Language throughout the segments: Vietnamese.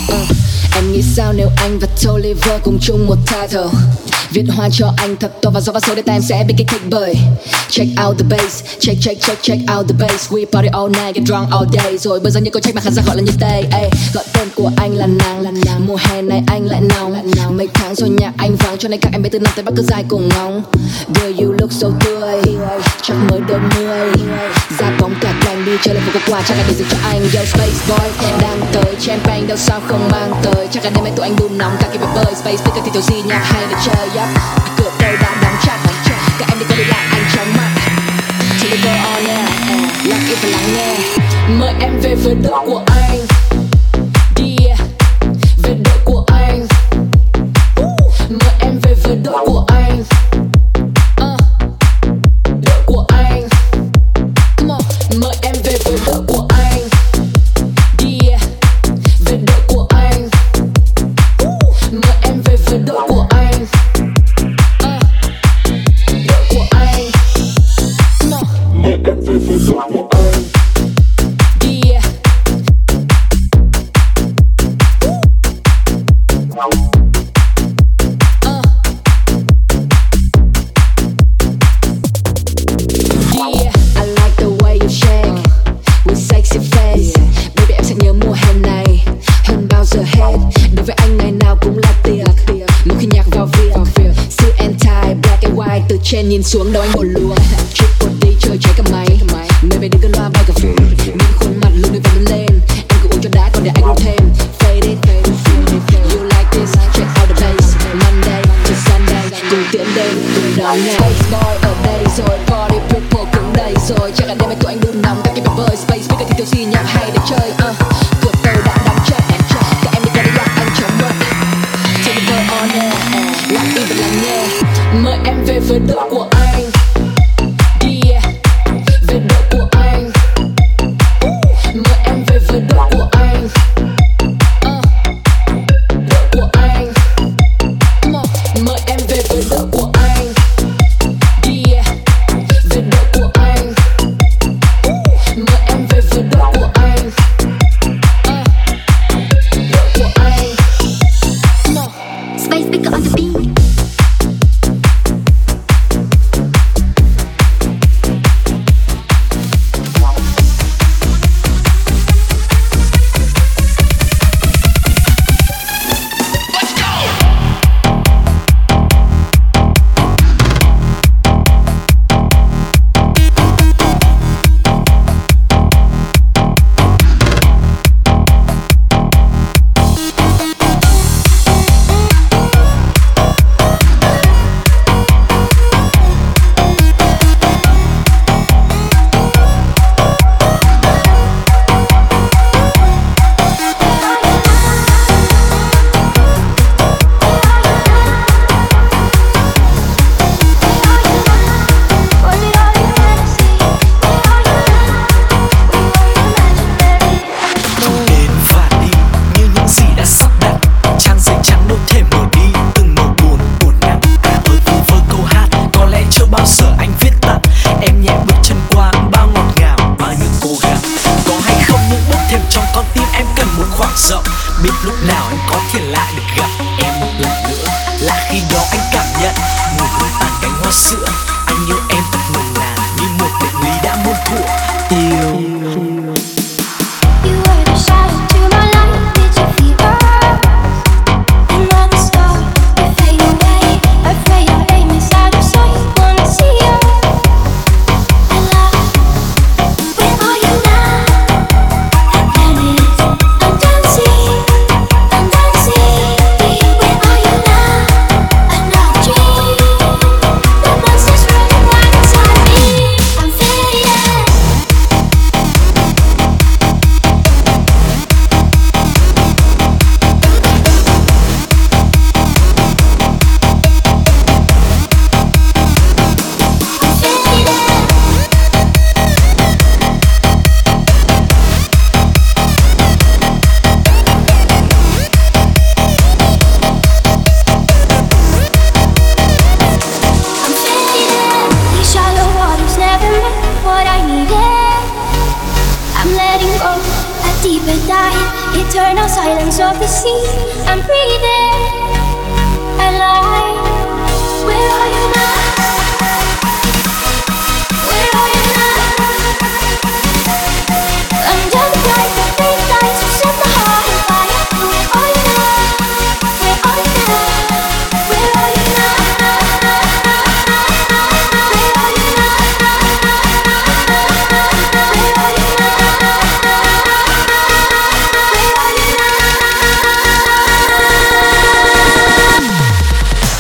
Em nghĩ sao nếu anh và Toliver cùng chung một title, viết hoa cho anh thật to và gió và số để tay em sẽ bị kích thích bởi check out the bass, check out the bass. We party all night, get drunk all day. Rồi bây giờ những câu trách mà khán giả gọi là như tây. Gọi tên của anh là nàng, mùa hè này anh lại nóng. Mấy tháng rồi nhạc anh vắng cho nên các em bé từ Nam tới Bắc cứ dài cùng ngóng. Girl you look so tươi, chắc mới đôi mươi. Ra bóng cả cành đi chơi lên một quà chắc là để dành cho anh. Yo space boy đang tới, champagne đâu sao không mang tới. Chắc là đêm nay tụi anh đun nóng cả cái bể bơi. Space speaker thì tiểu gì nhạc hay để chơi. Cửa tôi đã đóng chặt, các em đi qua đi lại anh chóng mặt. Till we go on air, lặng im và lắng nghe. Mời em về với đội của anh. Yeah, về đội của anh. Mời em về với đội của anh. Đội của anh. Come on, mời em về với đội của anh. Yeah, về đội của anh. Mời em về với đội của anh. Đội của anh. Come on, mời em về với đội của anh. Yeah. I like the way you shake with sexy face. Baby em sẽ nhớ mùa hè này hơn bao giờ hết. Đối với anh ngày nào cũng là tiệc. Một khi nhạc vào việc suit and tie, black and white. Từ trên nhìn xuống đầu anh bộ luôn. Triple D chơi cháy cả máy. Nơi về đứng cơn loa bay cà phê. Những khuôn mặt luôn nơi và đứng lên. Em cứ uống cho đã còn để anh uống thêm. Fade it, you like this, check out the bass. Monday to Sunday cùng tiễn đêm cùng đón ngày. Space boy ở đây rồi, party people cũng đây rồi. Chắc là đêm nay tụi anh đun nóng các cái bể bơi. Space speaker thì tiểu gì nhạc hay để chơi. Cửa tôi đã đóng chặt, các em đi qua đi lại anh chóng mặt. Till we go on air, lặng im và lắng nghe. Mời em về với đội của anh. Yeah, về đội của anh. Mời em về với đội của anh. Đội của anh. Come on, mời em về với đội của anh. Yeah, về đội của anh. Mời em về với đội của anh. Đội của anh. Come on. Space speaker on the beat. Biết lúc nào anh có thể lại được gặp em một lần nữa. Là khi đó anh cảm nhận mùi hương tàn cánh hoa sữa. Anh yêu em thật nồng nàn như một bệnh lý đã muôn thuở yêu. You were the shadow to my light, did you feel her? And when the star you fade away, afraid your aim is out of sight. Wanna see you and love. Where are you now? And then I'm dancing beyond. no silence of the sea. I'm breathing alive. Where are you now? Where are you now? Under the light of big lights, you set the heart on fire. Where are you now? Where are you now? Where are you now? Where are you now? Where are you now? Where are you now?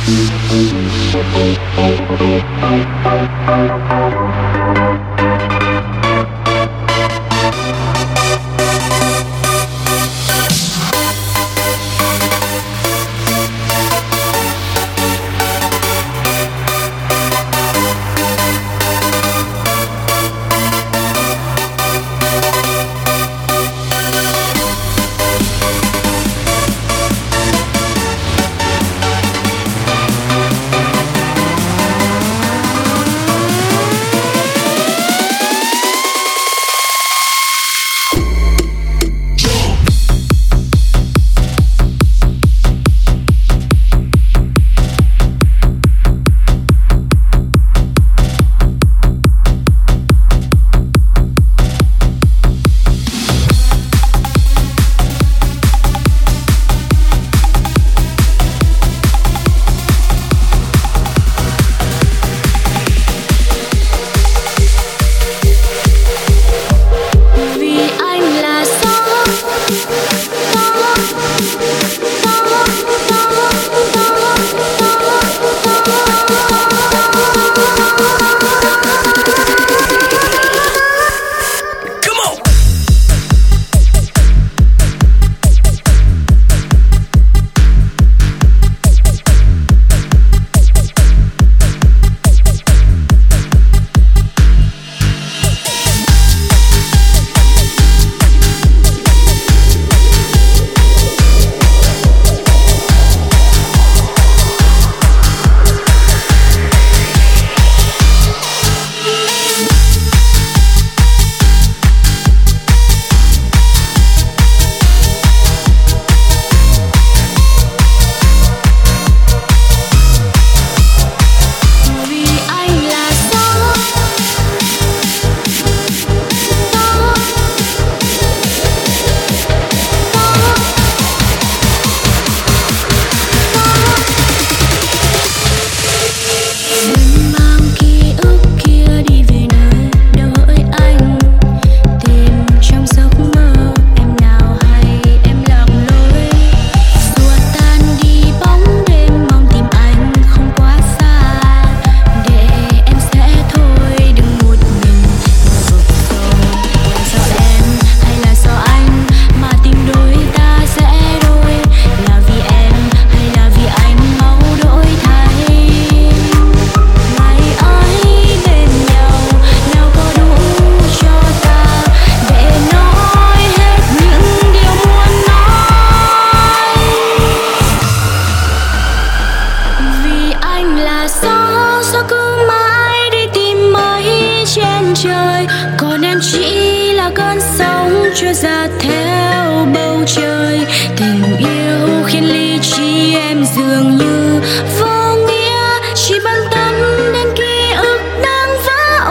trôi ra theo bầu trời. Tình yêu khiến lý trí em dường như vô nghĩa, chỉ bận tâm đến ký ức đang vỡ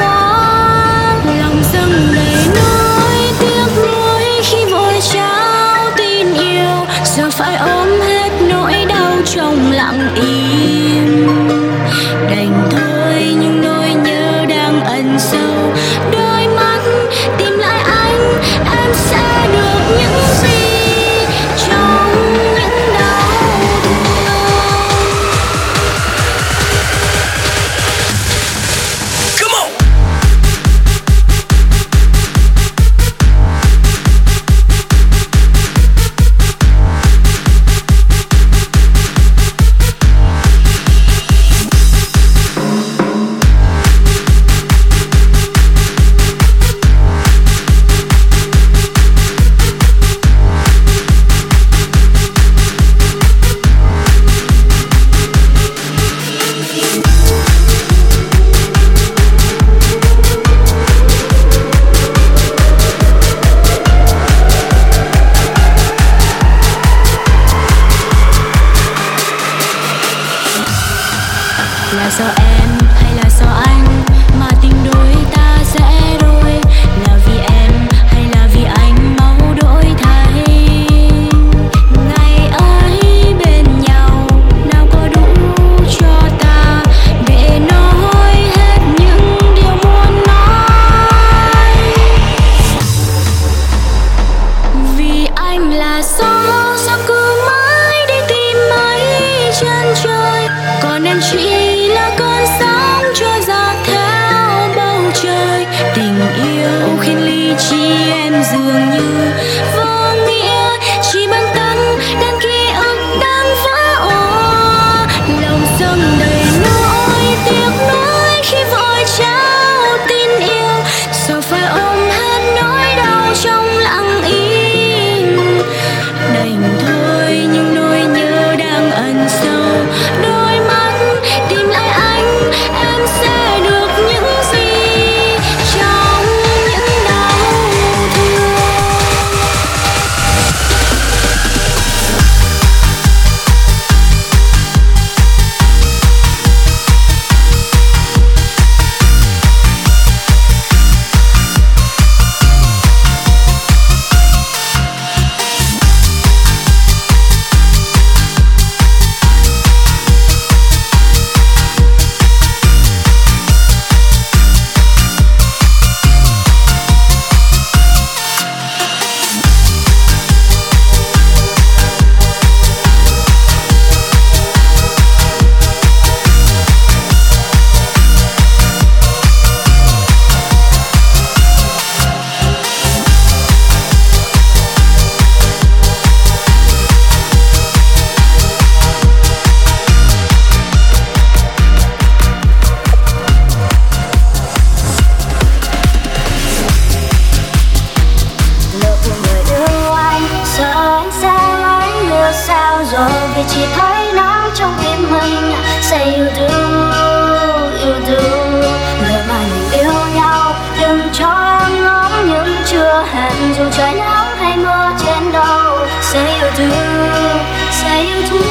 òa. Lòng dâng đầy nỗi tiếc nuối khi vội trao tin yêu, giờ phải ôm hết nỗi đau trong lặng im. Đành thôi nhưng nỗi nhớ đang ẩn sâu đôi mắt, tìm lại anh em sẽ được những gì trong những đau thương. Come on. Là do em hay là do anh mà tình đôi ta rẽ đôi? Là vì em hay là vì anh máu đổi thay? Ngày ấy bên nhau nào có đủ cho ta để nói hết những điều muốn nói. Vì anh là gió cứ mãi đi tìm mây chân trời. rồi vì chỉ thấy nắng trong tim mình. Say you do, you do. Lời mà mình yêu nhau, đừng cho em ngóng nhưng chưa hẹn dù trời nắng hay mưa trên đầu. Say you do, say you do.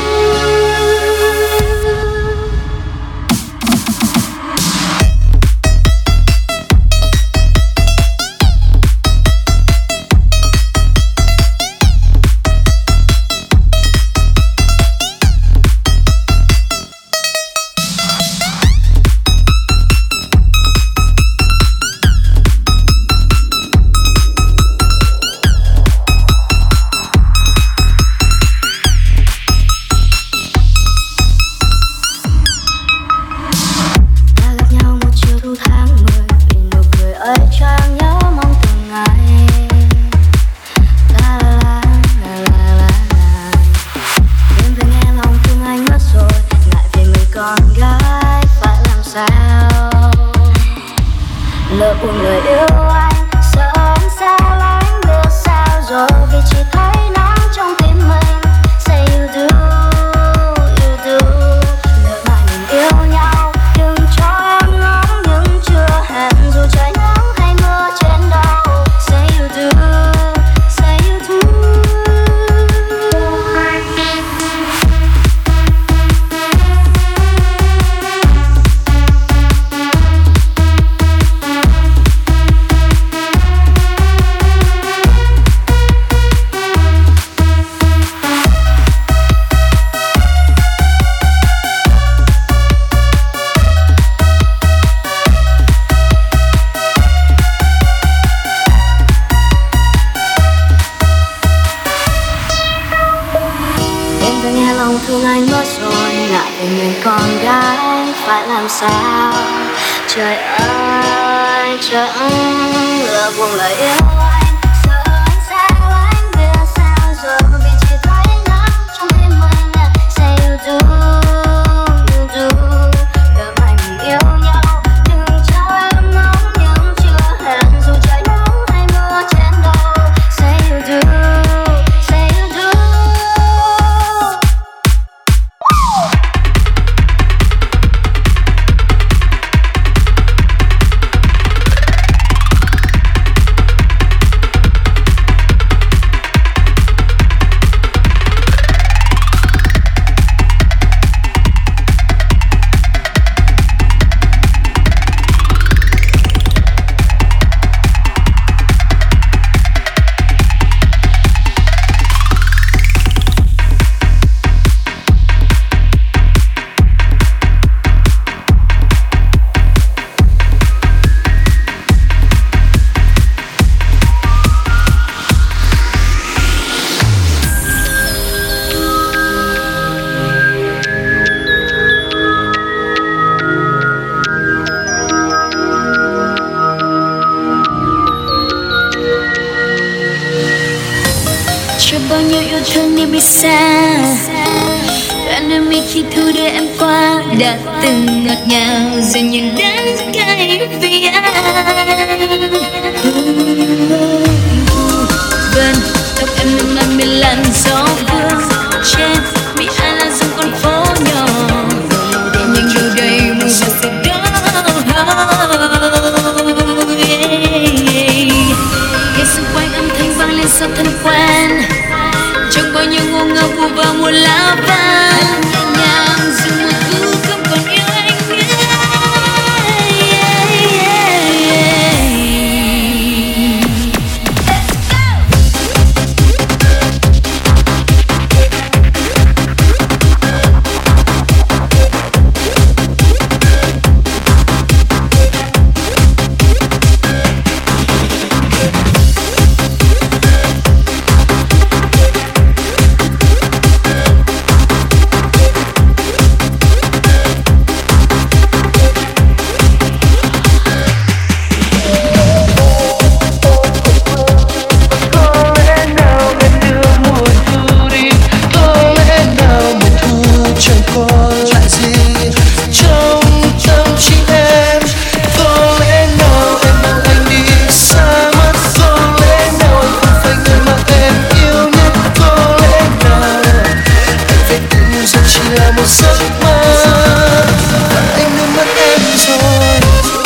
Trời ơi, trời ơi, lỡ buồn lời yêu anh, sợ anh xa lánh biết sao giờ vì chỉ thấy nắng trong tim mình. Say you do, you do. Đợi mai mình yêu nhau, đừng cho em ngóng nhưng chưa hẹn dù trời nắng hay mưa trên đầu. Say you do, say you do. Bao nhiêu yêu thương đi bị xa, đoạn đôi mi khi thu đưa em qua đã từng ngọt ngào rồi nhưng đắng cay vì anh. Vân tóc em nồng nàn bên làn gió vương, trên bị ai là dòng con phố nhỏ, nhưng đâu đây mùi và sự đau. Nghe xung quanh âm thanh vang lên sao thân quen, trong bao nhiêu ngô ngơ vụ vào mùa lá vàng nhẹ nhàng dù mùa thu không còn yêu anh nữa. Let's go. một giấc mơ và anh đưa mất em rồi.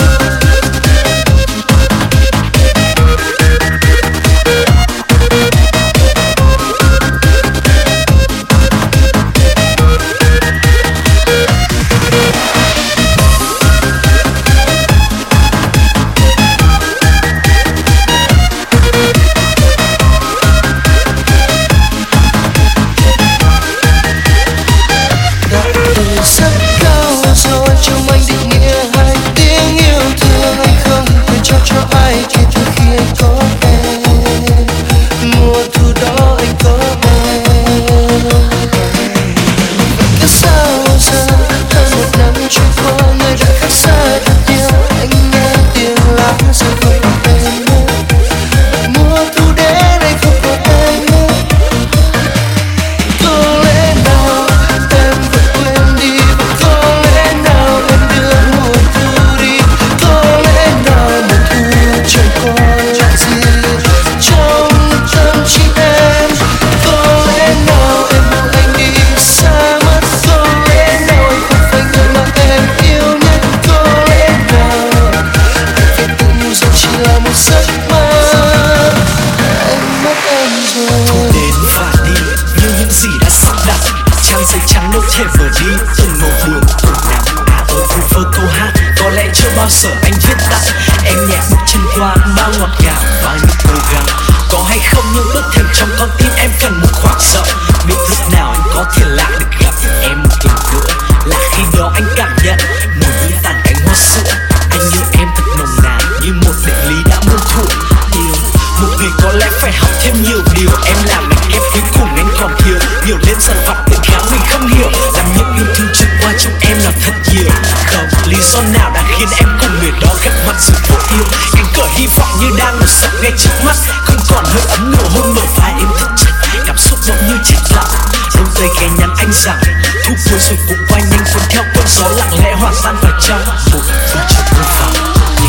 Sợ anh viết tắt em nhẹ bước chân qua bao ngọt ngào bao nhiêu cố gắng có hay không những bước thêm trong con tim em cần một khoảng sợ biết lúc nào anh có thể lại được gặp em một lần nữa là khi đó anh cảm nhận mùi hương tàn cánh hoa sữa anh yêu em thật nồng nàn như một định lý đã muôn thuở yêu một người có lẽ phải học thêm nhiều điều em làm mình em cuối cùng anh còn thiếu nhiều lên dần vặt tự khám mình không hiểu làm những yêu thương trôi qua trong em là thật nhiều không lý do nào đã khiến em cùng người đó gặp mặt sự vô yêu cánh cửa hy vọng như đang một sập ngay trước mắt không còn hơi ấm nụ hôn bờ vai em thật chặt cảm xúc giống như chết lặng đôi tay ghé nhắn anh rằng thu cuối rồi cũng quay nhanh cuốn theo cơn gió lặng lẽ hòa tan vào trong một phút chốc vô vọng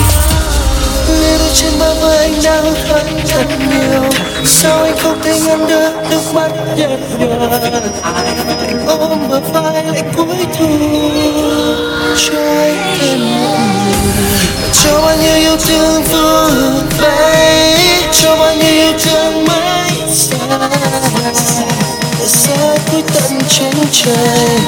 Lê đôi trên bờ vai anh đang khóc thật nhiều sao anh không thể ngăn được nước mắt nhạt nhòa anh ôm bờ vai anh cúi thu cho anh thêm một người cho bao nhiêu yêu thương vương vãi cho bao nhiêu yêu thương mãi xa cuối tận chân trời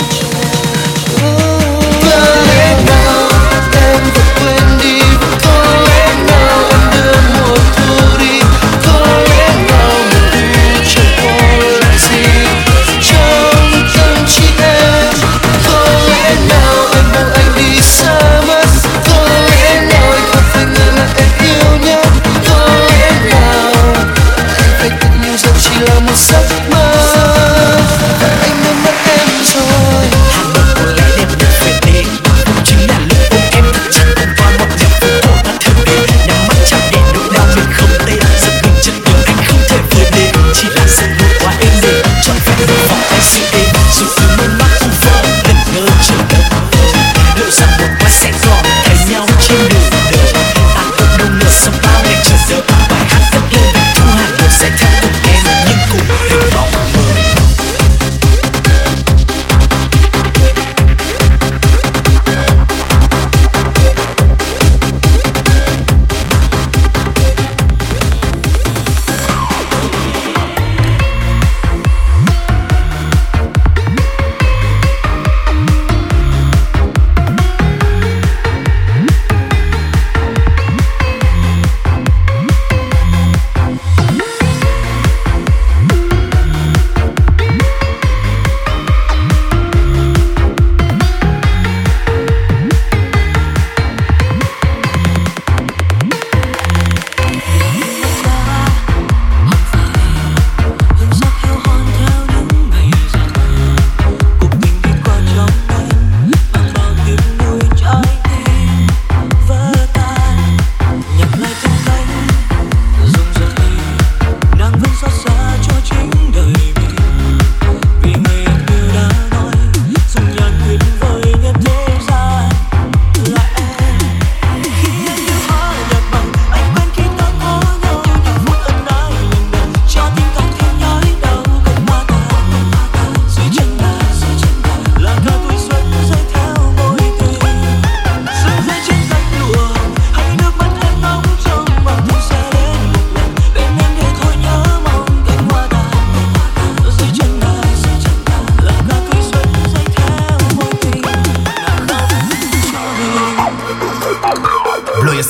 có lẽ nào em vẫn quên đi có lẽ nào em đưa mùa thu đi có lẽ nào một điều chẳng còn là gì trong tâm trí em có lẽ nào em buông anh đi xa mất có lẽ nào anh không phải người mà em yêu nhất có lẽ nào anh phải tự nhiều rằng chỉ là một giấc mơ và anh đã mất em rồi Hà Nội có lẽ đẹp nhất về đêm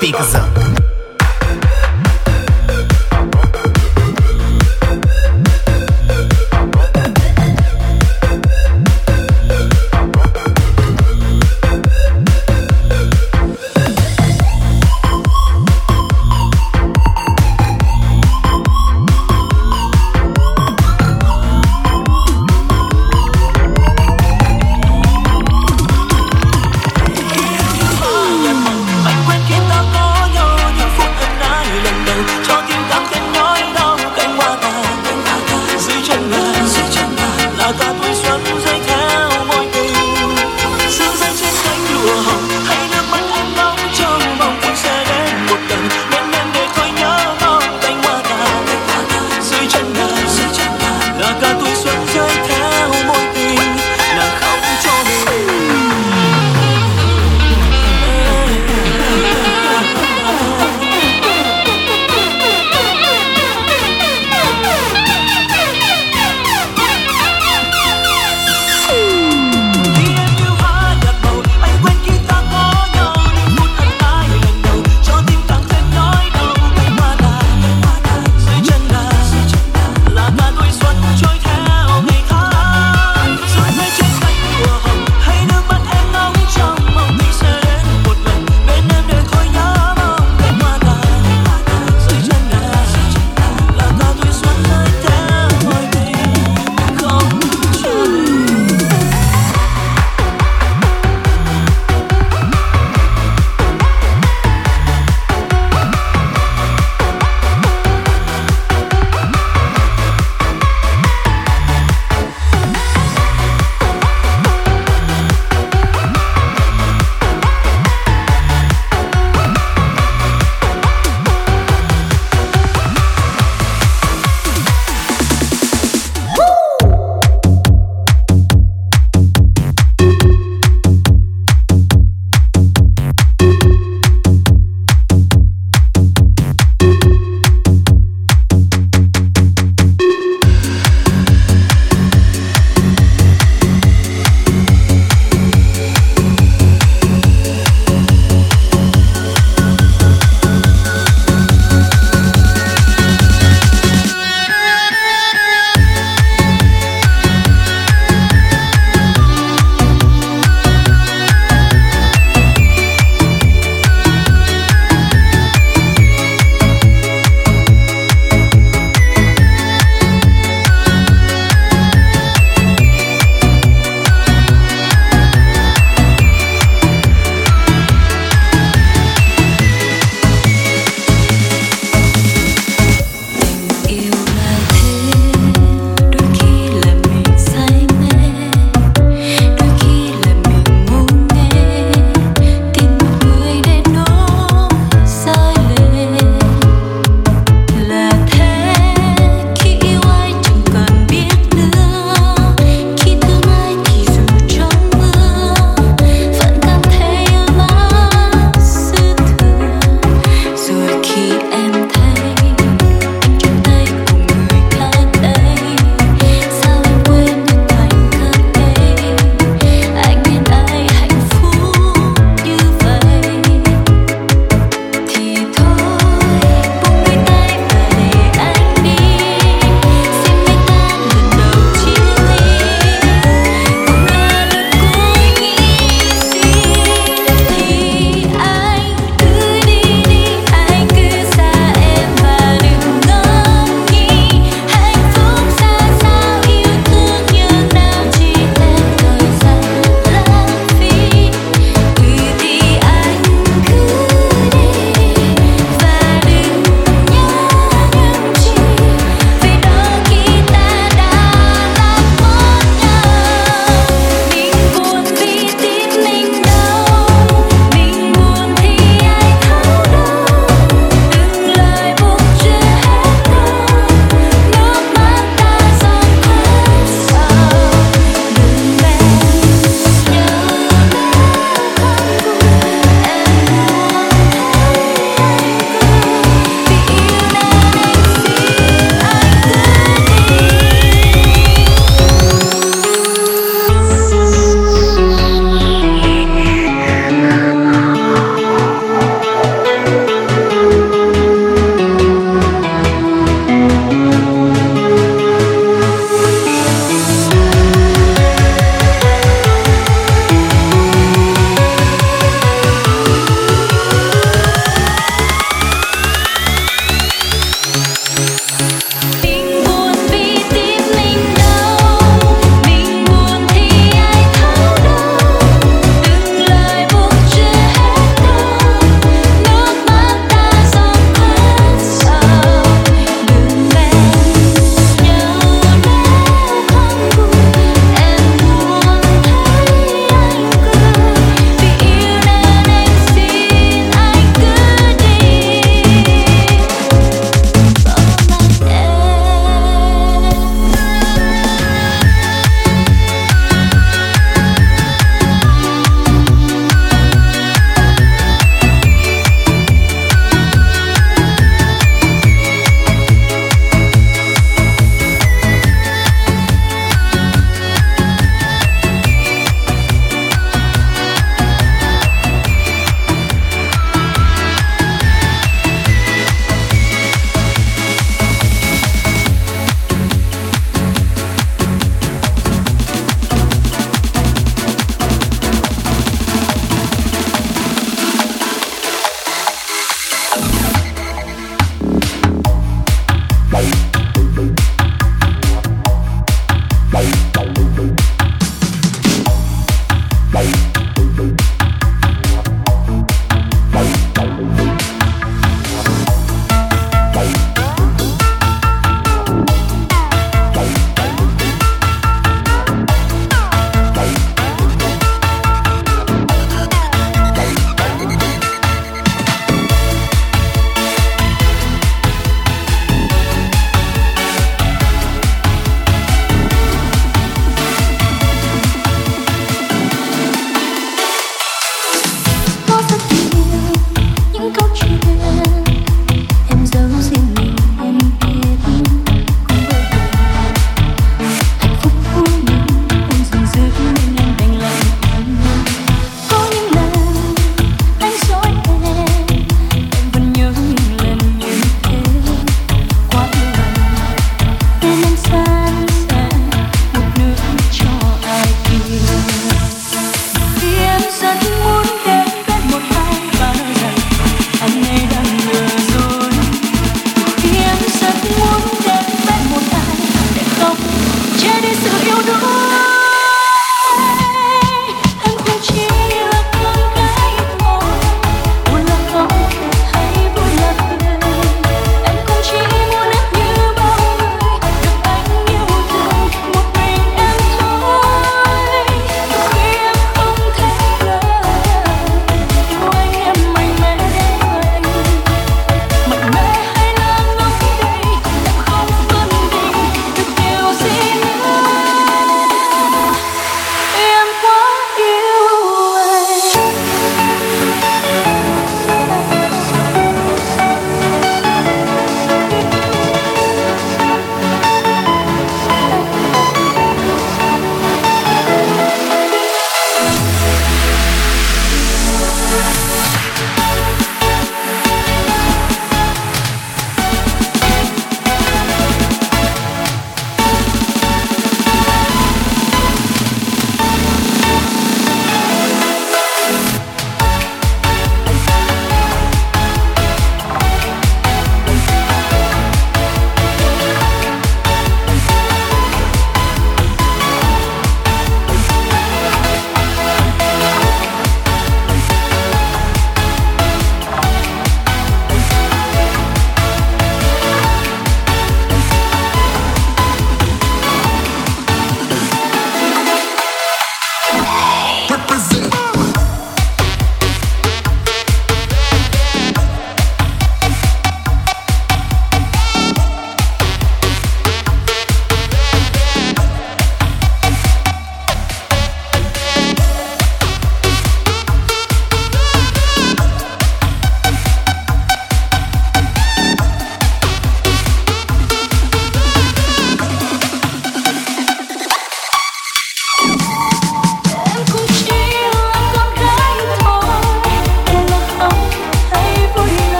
speakers up. Khi em yêu hoa nhạt màu, anh quên guitar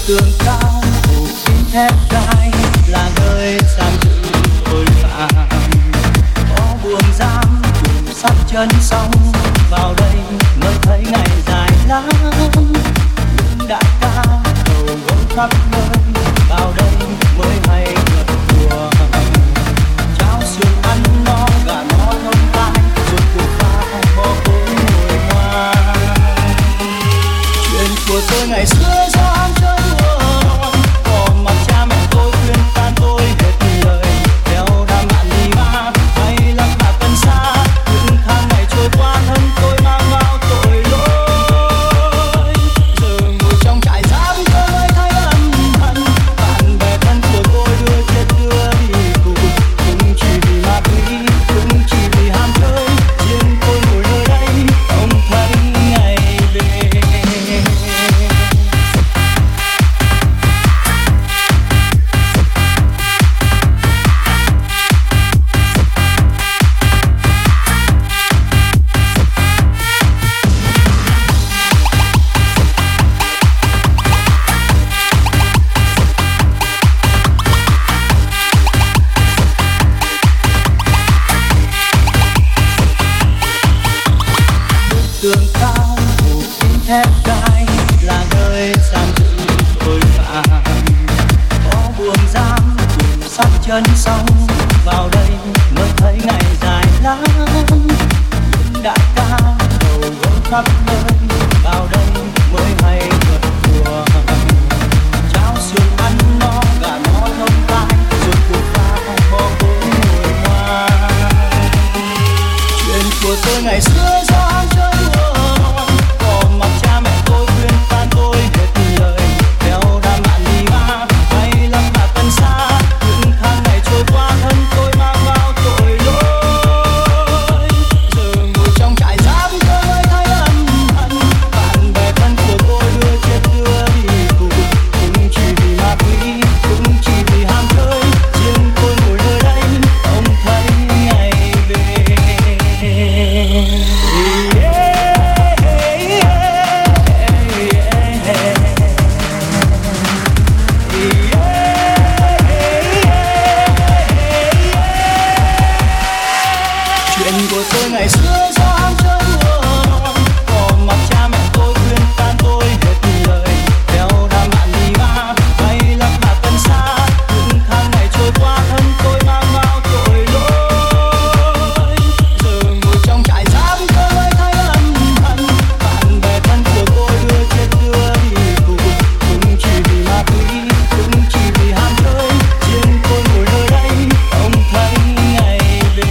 tường cao phủ kín thép gai là nơi giam giữ tội phạm. Có buồng giam cùng sắt chân sông, vào đây mới thấy ngày dài lắm. Những đại ca đầu gối khắp nơi, vào đây mới hay gật đùa. Cháo sườn ăn no, gà nó thơm tai, ruột củ pha bò cối ngồi ngoan. Chuyện của tôi ngày xưa do ăn chơi đùa, bỏ mặc cha mẹ tôi khuyên can tôi hết lời. Theo đám bạn đi ba hay lắm bạc cần xa, những tháng ngày trôi qua thân tôi mang vào tội lỗi. Giờ ngồi trong trại giam tôi mới thấy ân hận, bạn bè thân của tôi đưa chết đưa đi cùng. Cũng chỉ vì ma túy, cũng chỉ vì ham chơi, riêng tôi ngồi nơi đây không thấy ngày về. Tường cao phủ kín thép gai là nơi giam giữ tội phạm. Có buồng giam cùng sắt chân sông, vào đây mới thấy ngày dài lắm. Những đại ca đầu gối khắp nơi, vào đây mới hay gật đùa. Cháo sườn ăn no, gà nó thơm tai, ruột củ pha bò cối ngồi ngoan. Chuyện của tôi ngày xưa do ăn chơi đùa, bỏ mặc cha mẹ tôi khuyên can tôi hết lời. Theo đám bạn đi ba hay lắm bạc cần xa, những tháng ngày trôi qua thân tôi mang vào tội lỗi. Giờ ngồi trong trại giam tôi mới thấy ân hận, bạn bè thân của tôi đưa chết đưa đi cùng. Cũng chỉ vì ma túy, cũng chỉ vì ham chơi, riêng tôi ngồi nơi đây không thấy ngày về. Chuyện của tôi ngày xưa do ăn chơi đùa, bỏ mặc cha mẹ tôi khuyên can tôi hết lời. Theo đám bạn đi ba hay lắm bạc cần xa, những tháng ngày trôi qua thân tôi mang vào tội lỗi. Giờ ngồi trong trại giam tôi mới thấy ân hận, bạn bè thân của tôi đưa chết đưa đi cùng. Cũng chỉ vì ma túy, cũng chỉ vì ham chơi, riêng tôi ngồi nơi đây không thấy ngày về.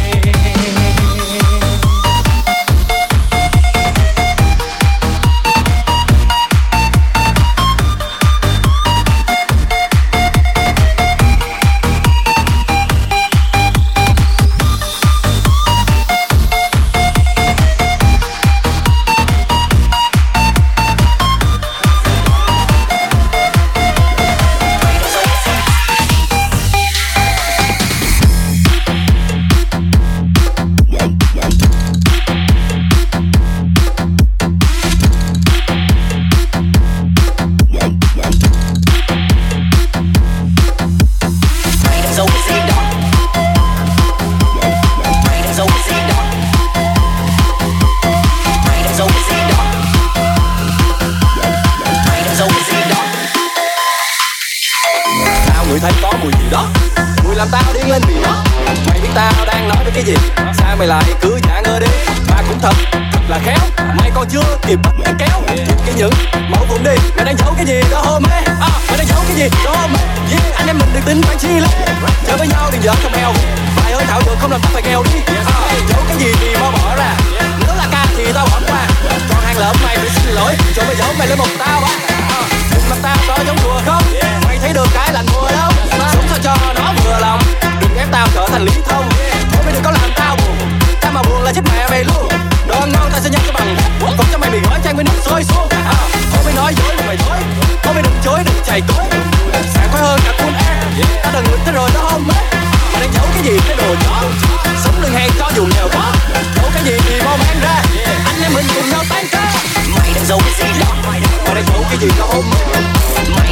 Người thấy có mùi gì đó, mùi làm tao điên lên vì nó. Mày biết tao đang nói đến cái gì? Sao mày lại cứ giả ngơ đi? Mà cũng thật là khéo. Mày còn chưa kịp bắt cái kéo, kịp cái những mẫu vùng đi. Mày đang giấu cái gì đó hôm ấy? Mày đang giấu cái gì đó hôm ấy? Yeah, anh em mình đừng tin bạn chi lắm. Chơi với nhau đừng giỡn không eo. Vài hơi thảo dược không làm tao phải nghèo đi. Giấu cái gì thì mau bỏ ra. Nếu là ca thì tao bỏ qua. Còn hàng lợm mày phải xin lỗi. Cho mày giấu mày lên một tao á. Đừng mặt tao có giống đùa không? Mày thấy được cái lạnh mùa đâu? Sống sao cho nó vừa lòng. Đừng ép tao trở thành lý thông. Thôi mày đừng có làm tao buồn. Tao mà buồn là chết mẹ mày luôn. Đồ ăn ngon tao sẽ nhắc cho bằng. Còn cho mày bị gói chan với nước sôi xuống. Thôi mày nói dối là mày dối. Thôi mày đừng chối đừng chày cối. Sảng khoái hơn cả cuốn ăn. Tao đừng nghịch thế rồi đó không ấy. Mày đang giấu cái gì cái đồ chó? Sống đừng hèn cho dù nghèo có. Giấu cái gì thì mau mang ra. Anh em mình cùng nhau tan ca. Mày đang giấu cái gì đó? Mày đang giấu cái gì đó không? Mày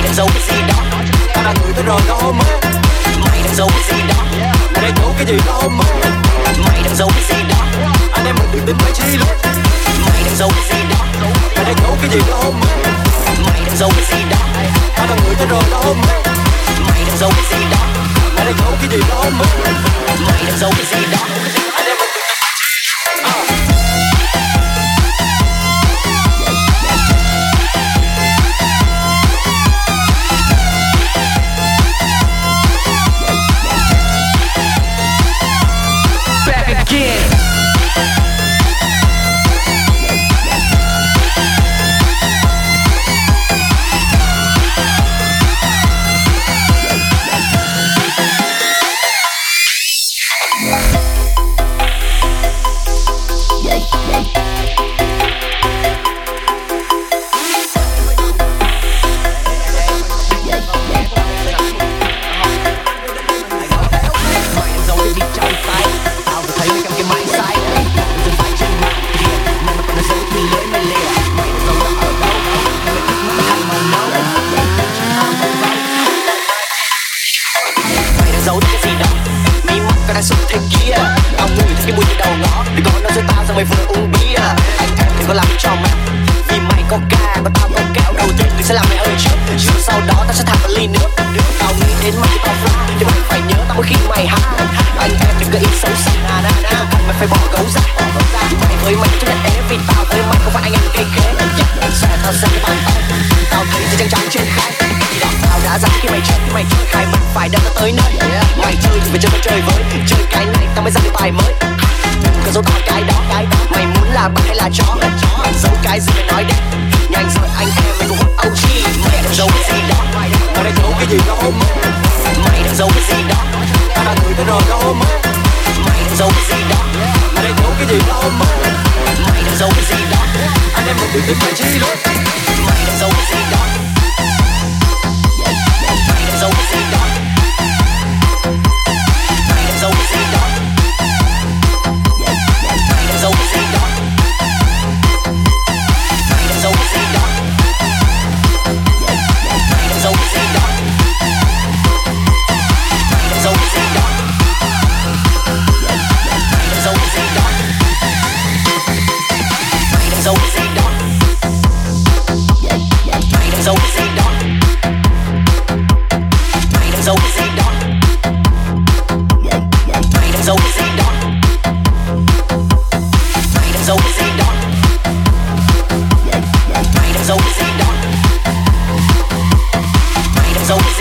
đang giấu cái gì đó? Tao là người tới rồi đó homie. Mày đang giấu cái gì đó? Mày đang giấu cái gì đó homie? Mày đang giấu cái gì đó? Anh em mình đừng tính phải chi luôn. Mày đang giấu cái gì đó? Mày đang giấu cái gì đó homie? Mày đang giấu cái gì đó? Tao là người tới rồi đó homie. Mày đang giấu cái gì đó? Mày đang giấu cái gì đó homie? Mày đang giấu cái gì đó? Anh em mình đừng tính phải chi. Mày vừa uống bia, anh em đừng có làm cho mày. Vì mày có ca, còn tao có kẹo. Đầu tiên mình sẽ làm mày ơi trước, rồi sau đó tao sẽ thả một ly nước. Tao nghĩ đến mày tao fly, thì mày phải nhớ tao mỗi khi mày hát. Anh em đừng có ý xấu xa, khi tao cần mày phải bỏ gấu ra. Mày với mày chấp nhận em, vì tao với mày không phải anh em kê khế. Sẽ tao sẽ bàn tay, tao thấy sẽ trắng trắng trên khai. Thì đó tao đã dặn khi mày chơi khai mình phải đem nó tới nơi. Mày chơi thì phải chơi với chơi cái này tao mới ra được bài mới. Đừng có giấu tao cái đó, mày muốn là bạn hay là chó? Giấu cái gì mày nói đấy. Nhanh rồi anh em mày cũng hút OG. Mày đang giấu cái gì đó? Mày đang giấu cái gì đó homie? Mày đang giấu cái gì đó? Tao là người tới rồi đó homie. Mày đang giấu cái gì đó? Mày đang giấu cái gì đó homie? Mày đang giấu cái gì đó? Anh em mình đừng tính phải chi luôn. Mày đang giấu cái gì đó? Mày đang giấu cái gì đó? Mày đang giấu cái gì đó? Mày đang giấu cái gì đó? Mày đang giấu cái gì đó? Mày đang giấu cái gì đó? Mày đang giấu cái gì đó? Mày đang giấu cái gì đó? Mày đang giấu cái gì đó? Mày đang giấu cái gì đó? Mày đang giấu cái gì đó? Mày đang giấu cái gì đó? Mày đang giấu cái gì đó? Mày đang giấu cái gì đó? Mày đang giấu cái gì đó? Mày đang giấu cái